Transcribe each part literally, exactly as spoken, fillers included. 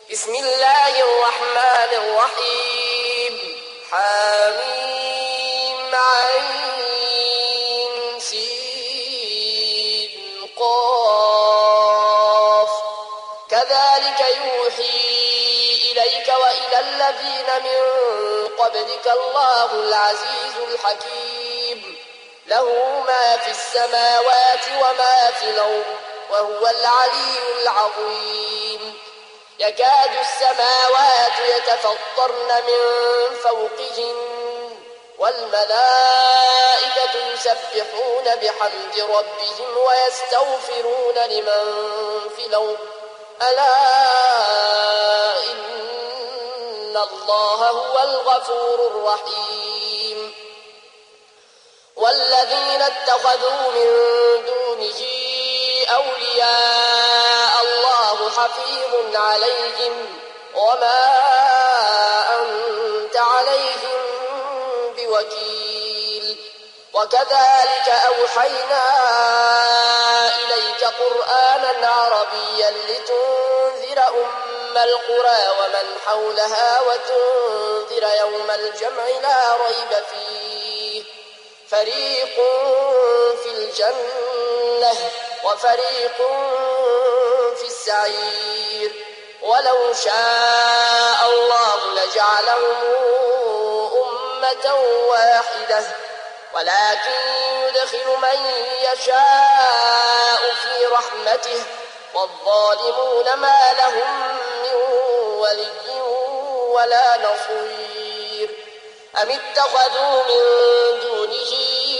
بسم الله الرحمن الرحيم حميم عين سين قاف كذلك يوحي إليك وإلى الذين من قبلك الله العزيز الحكيم له ما في السماوات وما في الأرض وهو العلي العظيم يكاد السماوات يتفطرن من فوقهن والملائكة يسبحون بحمد ربهم ويستغفرون لمن في الأرض ألا إن الله هو الغفور الرحيم والذين اتخذوا من دونه أولياء الله حفيظ عليهم وما أنت عليهم بوكيل وكذلك أوحينا إليك قرآنا عربيا لتنذر أم القرى ومن حولها وتنذر يوم الجمع لا ريب فيه فريق في الجنة وفريق في السعير ولو شاء الله لجعلهم أمة واحدة ولكن يدخل من يشاء في رحمته والظالمون ما لهم من ولي ولا نصير أم اتخذوا من دونه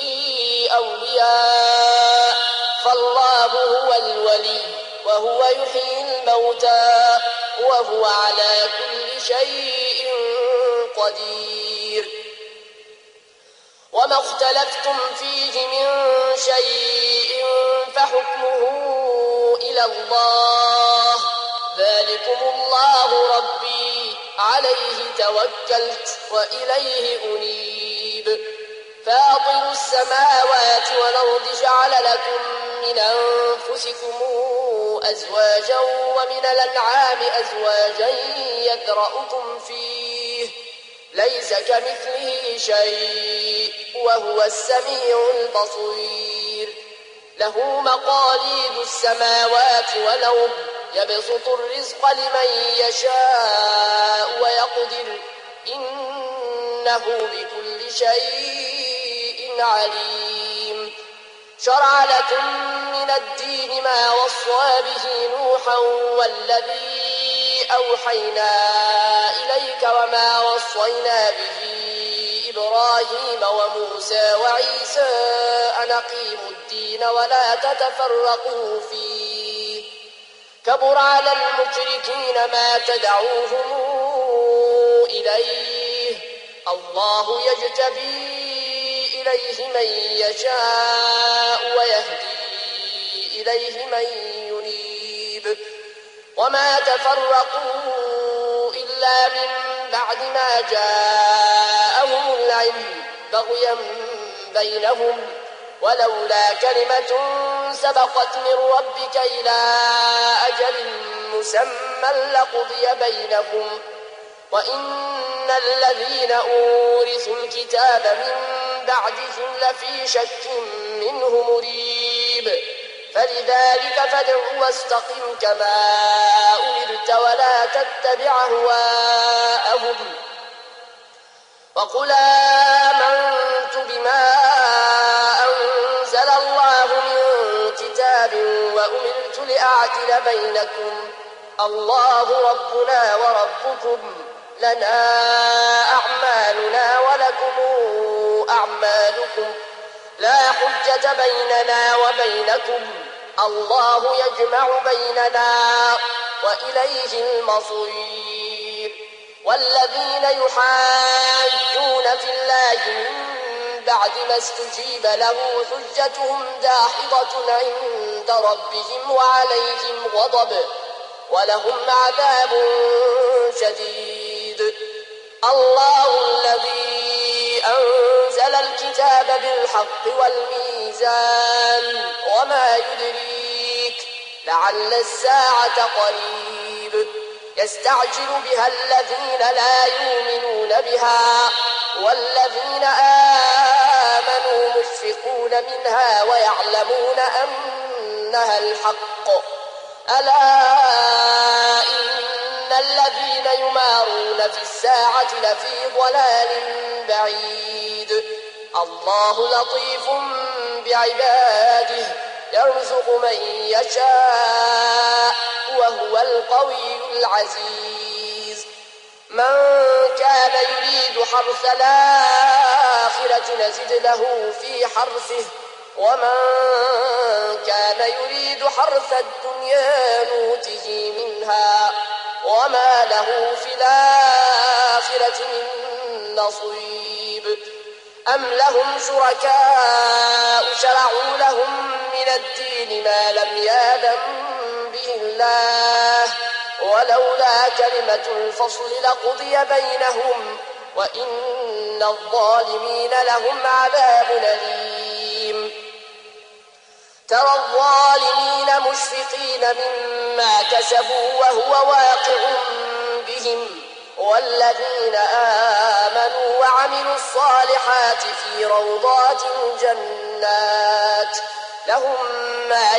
أولياء فالله هو الولي وهو يحيي الموتى وهو على كل شيء قدير وما اختلفتم فيه من شيء فحكمه إلى الله ذلكم الله ربي عليه توكلت وإليه أنيب فاطر السماوات والأرض جعل لكم من أنفسكم أزواجا ومن الأنعام أزواجا يذرأكم فيه ليس كمثله شيء وهو السميع البصير له مقاليد السماوات والأرض يبسط الرزق لمن يشاء ويقدر إنه بكل شيء عليم شرع لكم من الدين ما وصى به نوحا والذي أوحينا إليك وما وصينا به إبراهيم وموسى وعيسى أن أقيموا الدين ولا تتفرقوا فيه كبر على المشركين ما تدعوهم إليه الله يجتبي إليه من يشاء ويهدي إليه من ينيب وما تفرقوا إلا من بعد ما جاءهم العلم بغيا بينهم ولولا كلمة سبقت من ربك إلى أجل مسمى لقضي بينهم وإن الذين أورثوا الكتاب من بعدهم لفي شك منه مريب فلذلك فادع واستقم كما أمرت ولا تتبع أهواءهم وقل آمنت بما أنزل الله من كتاب وأمرت لأعدل بينكم الله ربنا وربكم لنا أعمالنا ولكم أعمالكم لا حجة بيننا وبينكم الله يجمع بيننا وإليه المصير والذين يحاجون في الله من بعد ما استجيب له حجتهم داحضة عند ربهم وعليهم غضب ولهم عذاب شديد الله الذي أنزل الكتاب بالحق والميزان وما يدريك لعل الساعة قريب يستعجل بها الذين لا يؤمنون بها والذين آمنوا مشفقون منها ويعلمون أنها الحق. ألا إن الذين يمارون في الساعة لفي ضلال بعيد. الله لطيف بعباده يرزق من يشاء وهو القوي العزيز. من كان يريد حرث الآخرة نزد له في حرثه ومن كان يريد حرث الدنيا نوته منها وما له في الآخرة من نصيب. أم لهم شركاء شرعوا لهم من الدين ما لم يأذن به الله ولولا كلمة الفصل لقضي بينهم وإن الظالمين لهم عذاب أليم. ترى الظالمين مشفقين مما كسبوا وهو واقع بهم والذين آمنوا وعملوا الصالحات في روضات الجنات لهم ما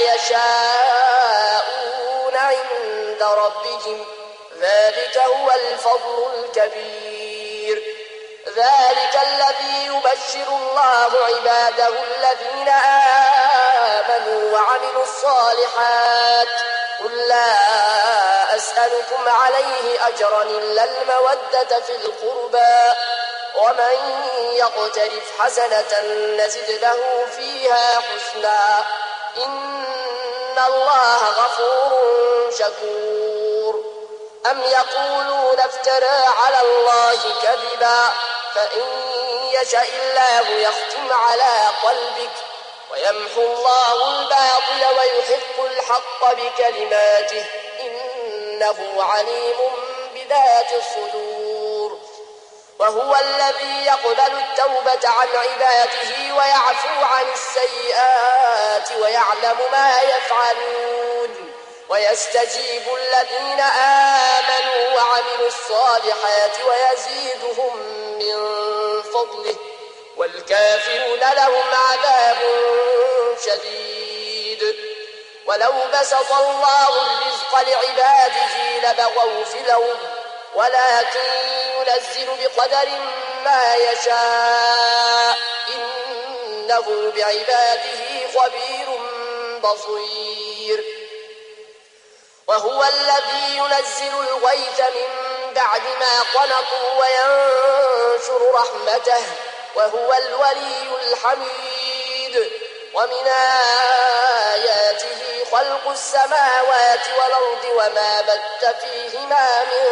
يشاءون عند ربهم ذلك هو الفضل الكبير. ذلك الذي يبشر الله عباده الذين آمنوا وعملوا الصالحات قل لا أسألكم عليه أجرا إلا المودة في القربى ومن يقترف حسنة نزد له فيها حسنا إن الله غفور شكور. أم يقولون افترى على الله كذبا فإن يشاء الله يختم على قلبك ويمحو الله الباطل ويحق الحق بكلماته إنه عليم بذات الصدور. وهو الذي يقبل التوبة عن عباده ويعفو عن السيئات ويعلم ما يفعلون ويستجيب الذين آمنوا وعملوا الصالحات ويزيدهم من فضله والكافرون لهم عذاب شديد. ولو بسط الله الرزق لعباده لبغوا في الأرض ولكن ينزل بقدر ما يشاء إنه بعباده خبير بصير. وهو الذي ينزل الغيث من بعد ما قنطوا وينشر رحمته وهو الولي الحميد. ومن آياته خلق السماوات والأرض وما بث فيهما من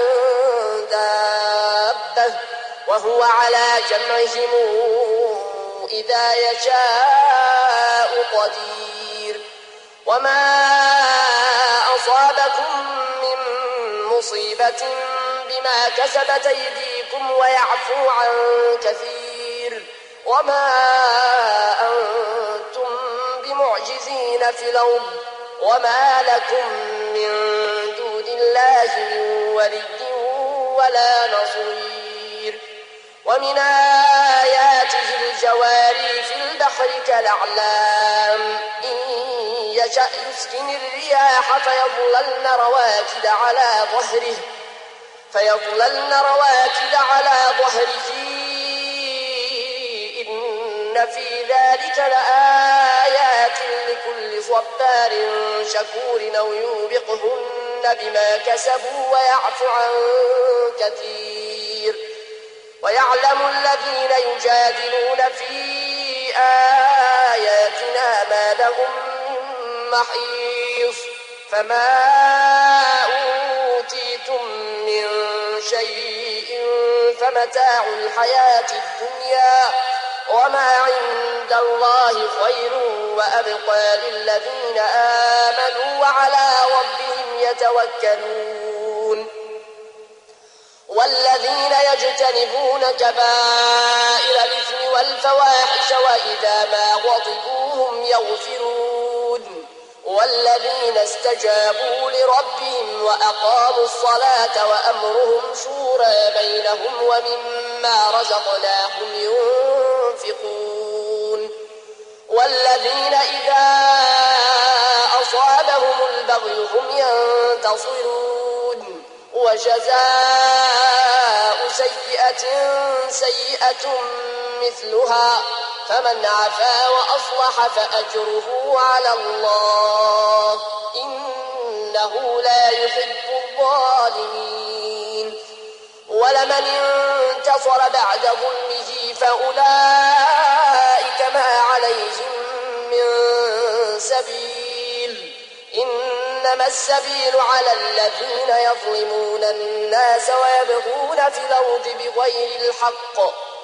دابة وهو على جمعهم إذا يشاء قدير. وما أصابكم من مصيبة بما كسبت أيديكم ويعفو عن كثير وما أنتم بمعجزين في الأرض وما لكم من دون الله من ولي ولا نصير. ومن آياته الجواري في البحر كالأعلام إن يشأ يسكن الرياح فيظللن رواكد على ظهره فيظللن رواكد على ظهره إن في ذلك لآيات لكل صبار شكور أو يوبقهن بما كسبوا ويعفو عن كثير. ويعلم الذين يجادلون في آياتنا ما لهم من محيص. فما أوتيتم من شيء فمتاع الحياة الدنيا وما عند الله خير وأبقى للذين آمنوا وعلى ربهم يتوكلون. والذين يجتنبون كبائر الإثم والفواحش وإذا ما غضبوا هم يغفرون والذين استجابوا لربهم وأقاموا الصلاة وأمرهم شورى بينهم ومما رزقناهم ينفقون والذين إذا أصابهم البغي هم ينتصرون وجزاء سيئة سيئة مثلها فمن عفا وأصلح فأجره على الله إنه لا يحب الظالمين ولمن انتصر بعد ظلمه فأولئك ما عليهم من سبيل إنما السبيل على الذين يظلمون الناس ويبغون في الأرض بغير الحق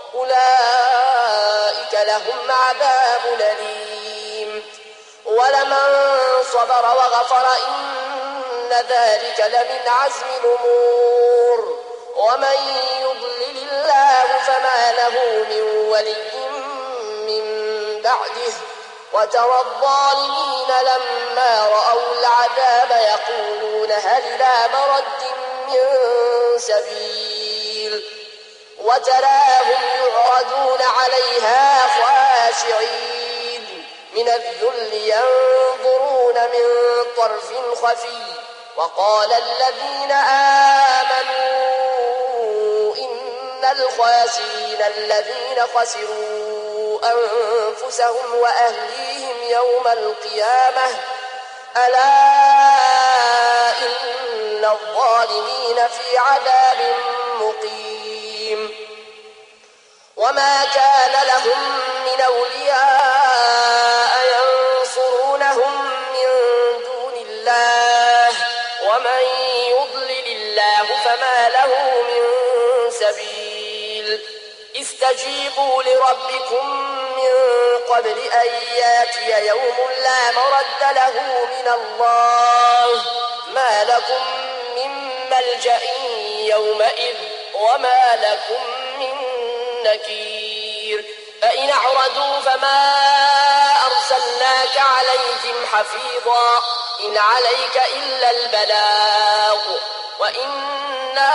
أولئك لهم عذاب أليم ولمن صبر وغفر إن ذلك لمن عزم الأمور ومن يضلل الله فما له من ولي من بعده وترى الظالمين لما رأوا العذاب يقولون هل إلى مرد من سبيل وتراهم يعرضون عليها خاشعين من الذل ينظرون من طرف خفي وقال الذين آمنوا إن الخاسرين الذين خسروا أنفسهم وأهليهم يوم القيامة ألا إن الظالمين في عذاب مقيم وما كان لهم من أولياء ينصرونهم من دون الله ومن يضلل الله فما له من سبيل استجيبوا لربكم من قبل أن ياتي يوم لا مرد له من الله ما لكم من ملجأ يومئذ وما لكم من نكير فإن أعرضوا فما أرسلناك عليهم حفيظا إن عليك إلا البلاغ وإنا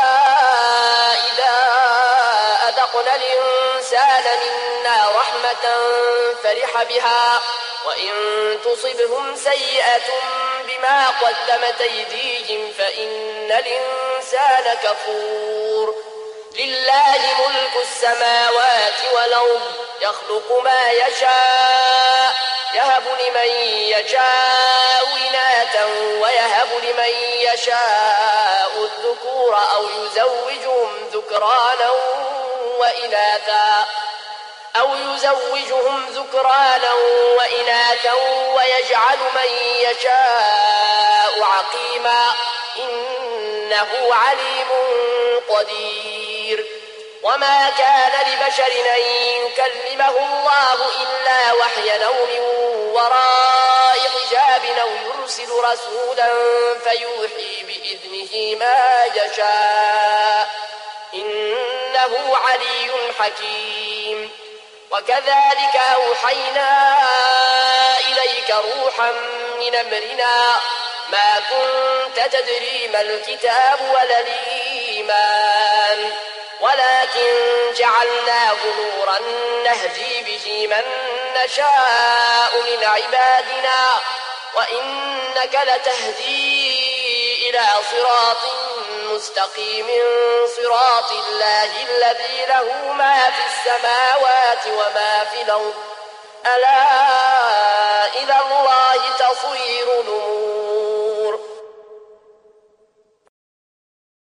إذا أذقنا الإنسان منا رحمة فرح بها وإن تصبهم سيئة بما قدمت أيديهم فإن الإنسان كفور لله ملك السماوات والأرض يخلق ما يشاء يهب لمن يشاء إناثا ويهب لمن يشاء الذكور أو يزوجهم ذكرانا وإناثا أو يزوجهم ذكرانا وإناثا ويجعل من يشاء عقيما إنه عليم قدير وما كان لبشر أن يكلمه الله إلا وحيا أو من وراء حجاب أو يرسل رسولا فيوحي بإذنه ما يشاء إنه علي حكيم وكذلك أوحينا إليك روحا من أمرنا ما كنت تدري ما الكتاب ولا الإيمان ولكن جعلناه نورا نهدي به من نشاء من عبادنا وإنك لتهدي إلى صراط مستقيم صراط الله الذي له ما في السماوات وما في الأرض ألا إلى الله تصير الأمور